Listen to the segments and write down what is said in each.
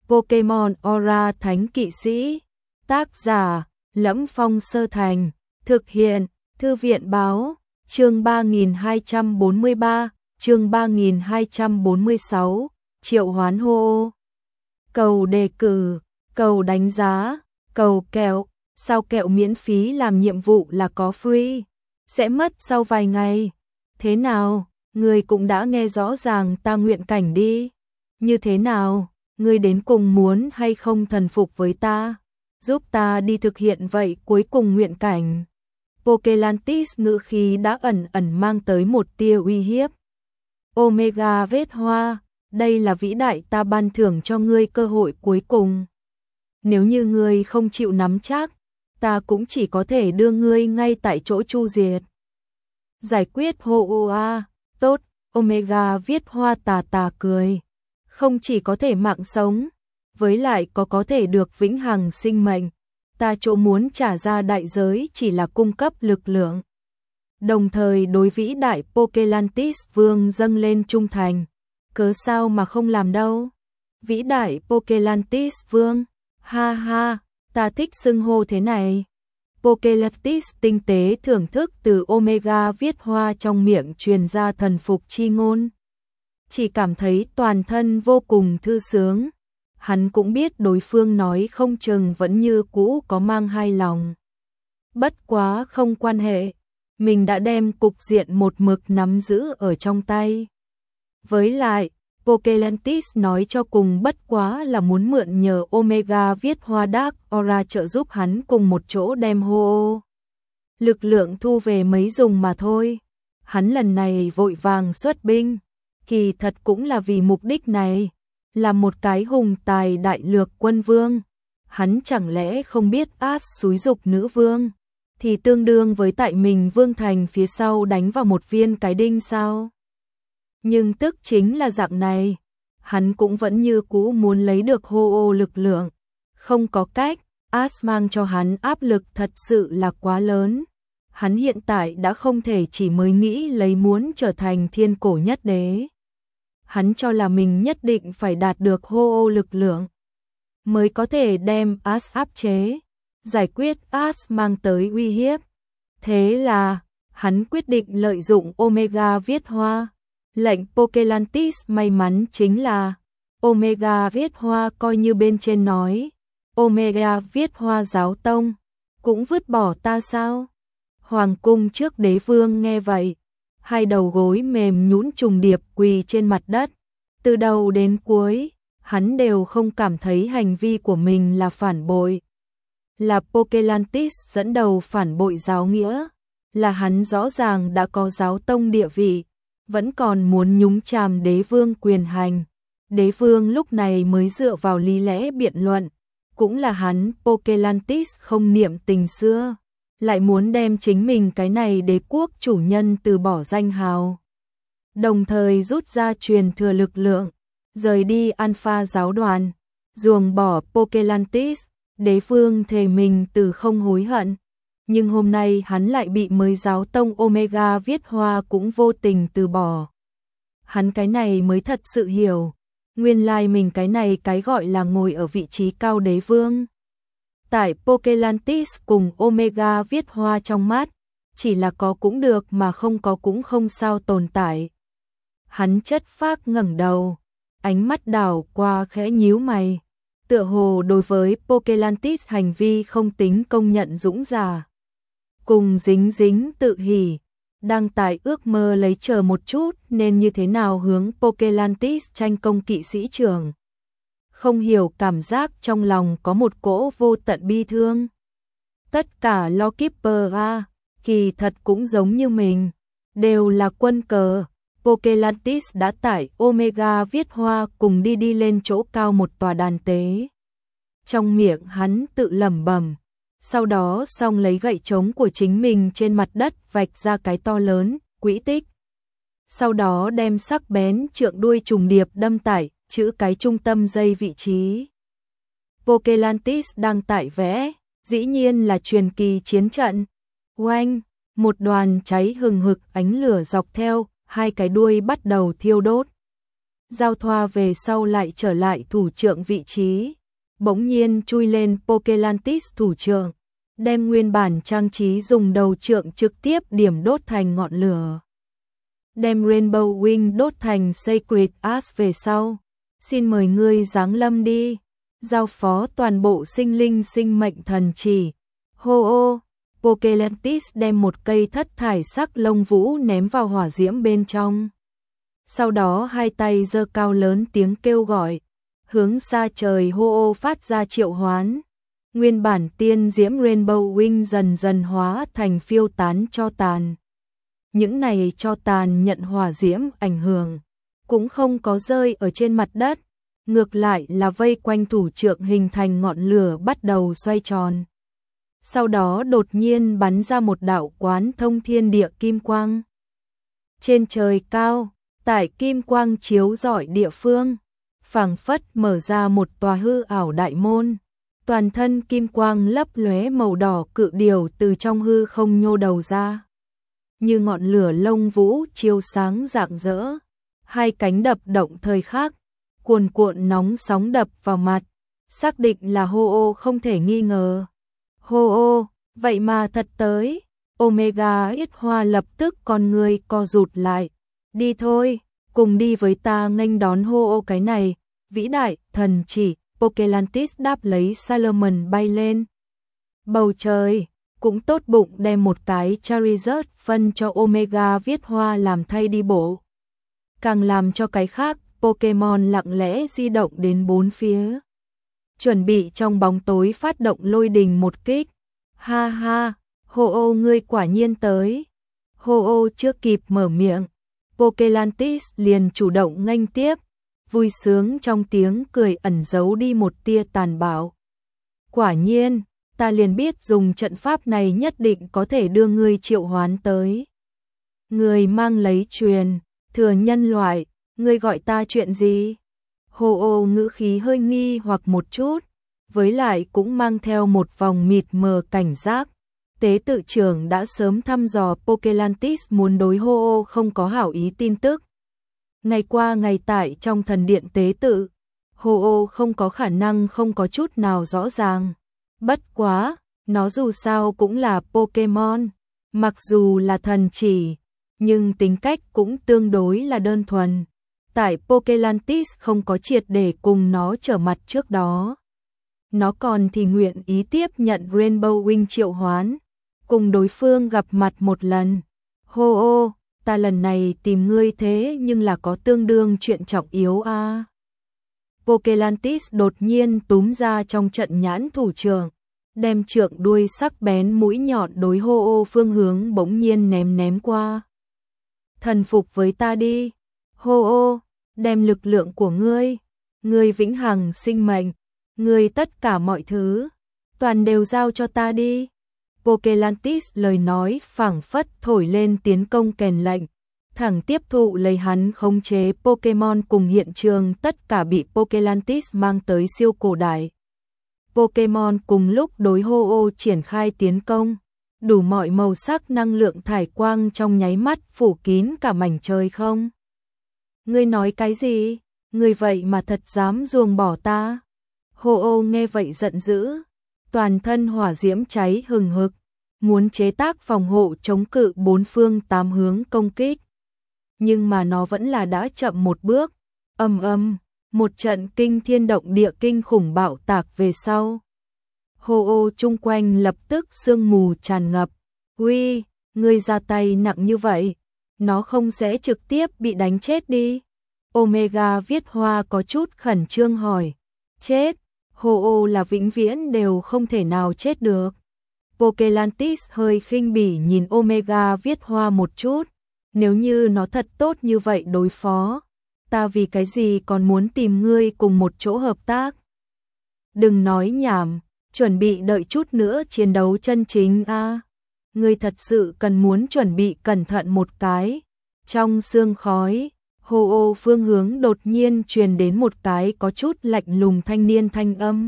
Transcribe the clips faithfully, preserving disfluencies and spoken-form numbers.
Pokemon Aura Thánh Kỵ Sĩ. Tác giả: Lẫm Phong Sơ Thành. Thực hiện: Thư viện báo. Chương ba nghìn hai trăm bốn mươi ba, chương ba nghìn hai trăm bốn mươi sáu, triệu hoán hô. Cầu đề cử, cầu đánh giá, cầu kẹo, sao kẹo miễn phí làm nhiệm vụ là có free, sẽ mất sau vài ngày. Thế nào, người cũng đã nghe rõ ràng ta nguyện cảnh đi. Như thế nào, người đến cùng muốn hay không thần phục với ta, giúp ta đi thực hiện vậy cuối cùng nguyện cảnh. Pokelantis ngữ khí đã ẩn ẩn mang tới một tia uy hiếp. Omega vết hoa, đây là vĩ đại ta ban thưởng cho ngươi cơ hội cuối cùng. Nếu như ngươi không chịu nắm chắc, ta cũng chỉ có thể đưa ngươi ngay tại chỗ chu diệt. Giải quyết hô a, tốt, Omega viết hoa tà tà cười. Không chỉ có thể mạng sống, với lại có có thể được vĩnh hằng sinh mệnh. Ta chỗ muốn trả ra đại giới chỉ là cung cấp lực lượng. Đồng thời đối vĩ đại Pokelantis Vương dâng lên trung thành. Cớ sao mà không làm đâu. Vĩ đại Pokelantis Vương, ha ha, ta thích xưng hô thế này. Pokelantis tinh tế thưởng thức từ Omega viết hoa trong miệng truyền ra thần phục chi ngôn. Chỉ cảm thấy toàn thân vô cùng thư sướng. Hắn cũng biết đối phương nói không chừng vẫn như cũ có mang hai lòng. Bất quá không quan hệ, mình đã đem cục diện một mực nắm giữ ở trong tay. Với lại, Pokelantis nói cho cùng bất quá là muốn mượn nhờ Omega viết hoa Dark Aura trợ giúp hắn cùng một chỗ đem hô lực lượng thu về mấy dùng mà thôi. Hắn lần này vội vàng xuất binh, kỳ thật cũng là vì mục đích này. Là một cái hùng tài đại lược quân vương, hắn chẳng lẽ không biết Ash xúi dục nữ vương, thì tương đương với tại mình vương thành phía sau đánh vào một viên cái đinh sao? Nhưng tức chính là dạng này, hắn cũng vẫn như cũ muốn lấy được hô ô lực lượng, không có cách, Ash mang cho hắn áp lực thật sự là quá lớn. Hắn hiện tại đã không thể chỉ mới nghĩ lấy muốn trở thành thiên cổ nhất đế. Hắn cho là mình nhất định phải đạt được hô ô lực lượng mới có thể đem Ash áp chế, giải quyết Ash mang tới uy hiếp. Thế là, hắn quyết định lợi dụng Omega viết hoa. Lệnh Pokelantis may mắn chính là Omega viết hoa coi như bên trên nói, Omega viết hoa giáo tông, cũng vứt bỏ ta sao? Hoàng cung trước đế vương nghe vậy, hai đầu gối mềm nhũn trùng điệp quỳ trên mặt đất. Từ đầu đến cuối, hắn đều không cảm thấy hành vi của mình là phản bội. Là Pokelantis dẫn đầu phản bội giáo nghĩa, là hắn rõ ràng đã có giáo tông địa vị, vẫn còn muốn nhúng chàm đế vương quyền hành. Đế vương lúc này mới dựa vào lý lẽ biện luận, cũng là hắn Pokelantis không niệm tình xưa, lại muốn đem chính mình cái này đế quốc chủ nhân từ bỏ danh hào. Đồng thời rút ra truyền thừa lực lượng, rời đi Alpha giáo đoàn, ruồng bỏ Pokelantis, đế vương thề mình từ không hối hận. Nhưng hôm nay hắn lại bị mới giáo tông Omega viết hoa cũng vô tình từ bỏ. Hắn cái này mới thật sự hiểu, nguyên lai mình cái này cái gọi là ngồi ở vị trí cao đế vương. Tại Pokelantis cùng Omega viết hoa trong mắt, chỉ là có cũng được mà không có cũng không sao tồn tại. Hắn chất phác ngẩng đầu, ánh mắt đảo qua khẽ nhíu mày, tựa hồ đối với Pokelantis hành vi không tính công nhận dũng giả. Cùng dính dính tự hỉ, đang tại ước mơ lấy chờ một chút nên như thế nào hướng Pokelantis tranh công kỵ sĩ trưởng. Không hiểu cảm giác trong lòng có một cỗ vô tận bi thương. Tất cả Lawkeeper a, kỳ thật cũng giống như mình, đều là quân cờ. Pokelantis đã tải Omega viết hoa cùng đi đi lên chỗ cao một tòa đàn tế. Trong miệng hắn tự lẩm bẩm, sau đó xong lấy gậy trống của chính mình trên mặt đất vạch ra cái to lớn, quỹ tích. Sau đó đem sắc bén trượng đuôi trùng điệp đâm tải, chữ cái trung tâm dây vị trí. Pokelantis đang tải vẽ, dĩ nhiên là truyền kỳ chiến trận. Oanh, một đoàn cháy hừng hực ánh lửa dọc theo, hai cái đuôi bắt đầu thiêu đốt. giao thoa về sau lại trở lại thủ trưởng vị trí, bỗng nhiên chui lên Pokelantis thủ trưởng, đem nguyên bản trang trí dùng đầu trượng trực tiếp điểm đốt thành ngọn lửa. Đem Rainbow Wing đốt thành Sacred Ash về sau, xin mời ngươi giáng lâm đi, giao phó toàn bộ sinh linh sinh mệnh thần chỉ. Hô ô, Pokelantis đem một cây thất thải sắc lông vũ ném vào hỏa diễm bên trong. Sau đó hai tay giơ cao lớn tiếng kêu gọi, hướng xa trời hô ô phát ra triệu hoán. Nguyên bản tiên diễm Rainbow Wing dần dần hóa thành phiêu tán cho tàn. Những này cho tàn nhận hỏa diễm ảnh hưởng, cũng không có rơi ở trên mặt đất, ngược lại là vây quanh thủ trưởng hình thành ngọn lửa bắt đầu xoay tròn. Sau đó đột nhiên bắn ra một đạo quán thông thiên địa kim quang. Trên trời cao, tại kim quang chiếu rọi địa phương, phảng phất mở ra một tòa hư ảo đại môn. Toàn thân kim quang lấp lóe màu đỏ cự điểu từ trong hư không nhô đầu ra. Như ngọn lửa lông vũ chiếu sáng rạng rỡ, hai cánh đập động thời khắc, cuồn cuộn nóng sóng đập vào mặt, xác định là hô ô không thể nghi ngờ. Hô ô, vậy mà thật tới. Omega Yết Hoa lập tức con người co rụt lại. Đi thôi, cùng đi với ta nghênh đón hô ô cái này, vĩ đại, thần chỉ. Pokelantis đáp lấy Salomon bay lên bầu trời, cũng tốt bụng đem một cái Charizard phân cho Omega Viết Hoa làm thay đi bộ. Càng làm cho cái khác, Pokemon lặng lẽ di động đến bốn phía. Chuẩn bị trong bóng tối phát động lôi đình một kích. Ha ha, hô ô ngươi quả nhiên tới. Hô ô chưa kịp mở miệng, Pokelantis liền chủ động nghênh tiếp. Vui sướng trong tiếng cười ẩn giấu đi một tia tàn bạo. Quả nhiên, ta liền biết dùng trận pháp này nhất định có thể đưa ngươi triệu hoán tới. Người mang lấy truyền, thừa nhân loại, ngươi gọi ta chuyện gì? Hô ô ngữ khí hơi nghi hoặc một chút, với lại cũng mang theo một vòng mịt mờ cảnh giác. Tế tự trưởng đã sớm thăm dò Pokelantis muốn đối hô ô không có hảo ý tin tức. Ngày qua ngày tại trong thần điện tế tự, hô ô không có khả năng không có chút nào rõ ràng. Bất quá, nó dù sao cũng là Pokemon, mặc dù là thần chỉ, nhưng tính cách cũng tương đối là đơn thuần. Tại Pokelantis không có triệt để cùng nó trở mặt trước đó. Nó còn thì nguyện ý tiếp nhận Rainbow Wing triệu hoán, cùng đối phương gặp mặt một lần. Hô ô, ta lần này tìm ngươi thế nhưng là có tương đương chuyện trọng yếu a. À. Pokelantis đột nhiên túm ra trong trận nhãn thủ trưởng, đem trượng đuôi sắc bén mũi nhọn đối hô ô phương hướng bỗng nhiên ném ném qua. Thần phục với ta đi, hô ô, đem lực lượng của ngươi, ngươi vĩnh hằng sinh mệnh, ngươi tất cả mọi thứ, toàn đều giao cho ta đi. Pokelantis lời nói phảng phất thổi lên tiến công kèn lệnh, thẳng tiếp thụ lấy hắn khống chế Pokemon cùng hiện trường tất cả bị Pokelantis mang tới siêu cổ đại. Pokemon cùng lúc đối hô ô triển khai tiến công, đủ mọi màu sắc năng lượng thải quang trong nháy mắt phủ kín cả mảnh trời không. Ngươi nói cái gì? Ngươi vậy mà thật dám ruồng bỏ ta? Hô ô nghe vậy giận dữ, toàn thân hỏa diễm cháy hừng hực, muốn chế tác phòng hộ chống cự bốn phương tám hướng công kích. Nhưng mà nó vẫn là đã chậm một bước, ầm ầm, một trận kinh thiên động địa kinh khủng bạo tạc về sau. Hô ô chung quanh lập tức sương mù tràn ngập. Uy, ngươi ra tay nặng như vậy, nó không sẽ trực tiếp bị đánh chết đi? Omega Viết Hoa có chút khẩn trương hỏi. Chết, hô ô là vĩnh viễn đều không thể nào chết được. Pokelantis hơi khinh bỉ nhìn Omega Viết Hoa một chút. Nếu như nó thật tốt như vậy đối phó, ta vì cái gì còn muốn tìm ngươi cùng một chỗ hợp tác? Đừng nói nhảm, chuẩn bị đợi chút nữa chiến đấu chân chính a. À. Ngươi thật sự cần muốn chuẩn bị cẩn thận một cái. Trong sương khói, hô ô phương hướng đột nhiên truyền đến một cái có chút lạnh lùng thanh niên thanh âm.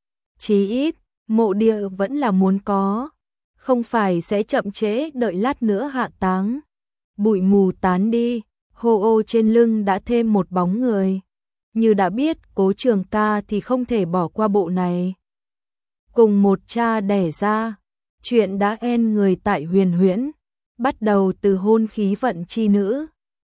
Chí ít, mộ địa vẫn là muốn có, không phải sẽ chậm trễ đợi lát nữa hạ táng. Bụi mù tán đi, Hô ô trên lưng đã thêm một bóng người. Như đã biết Cố Trường Ca thì không thể bỏ qua bộ này. Cùng một cha đẻ ra, chuyện đã en người tại Huyền Huyễn, bắt đầu từ hôn khí vận chi nữ,